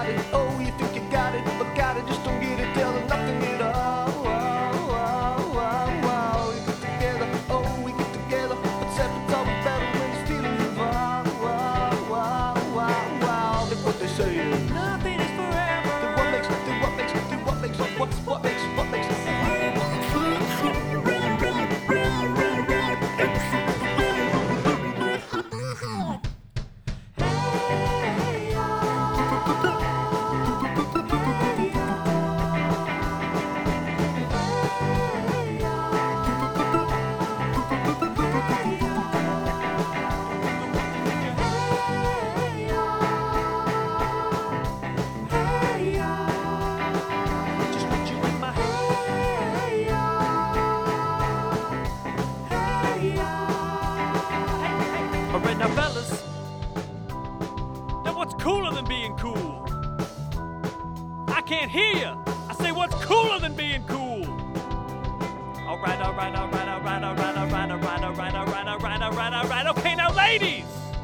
got it. Oh, you think you got it, but got it, just don't get it. Tell them nothing at all. We get together, oh, we get together, but separately always better when it's feeling involved. That's what they say. Nothing is forever. Then what makes just put you in my Alright now fellas, now what's cooler than being cool? I can't hear you. I say what's cooler than being cool? Alright. Okay, now ladies!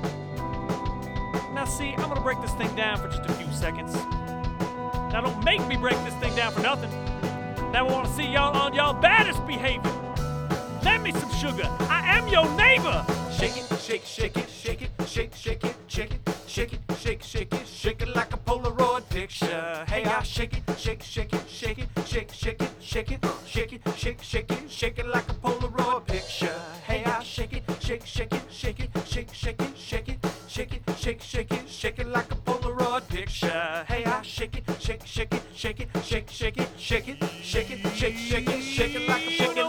Now see, I'm gonna break this thing down for just a few seconds. Now don't make me break this thing down for nothing. Now I wanna see y'all on y'all baddest behavior. Lend me some sugar. I am your neighbor. Shake it, shake, shake it, shake it, shake, shake it, shake it, shake it, shake, shake it, shake it like a Polaroid picture. Hey, I shake it, shake, shake it, shake it, shake, shake it, shake it, shake it, shake, shake it, shake it like a Polaroid picture. Hey, I shake it, shake, shake it, shake it, shake, shake it, shake it, shake it, shake, shake it, shake it like a Polaroid picture. Hey, I shake it, shake, shake it, shake it, shake, shake it, shake it, shake it, shake, shake it, shake it like a Polaroid